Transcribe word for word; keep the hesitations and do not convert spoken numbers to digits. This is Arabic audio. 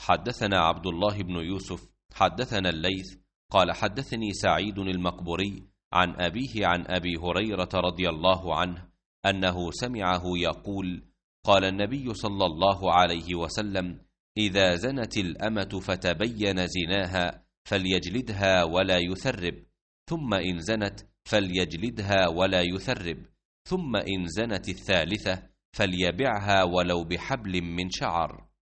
حدثنا عبد الله بن يوسف حدثنا الليث قال حدثني سعيد المقبري عن أبيه عن أبي هريرة رضي الله عنه أنه سمعه يقول قال النبي صلى الله عليه وسلم إذا زنت الأمة فتبين زناها فليجلدها ولا يثرب، ثم إن زنت فليجلدها ولا يثرب، ثم إن زنت الثالثة فليبعها ولو بحبل من شعر.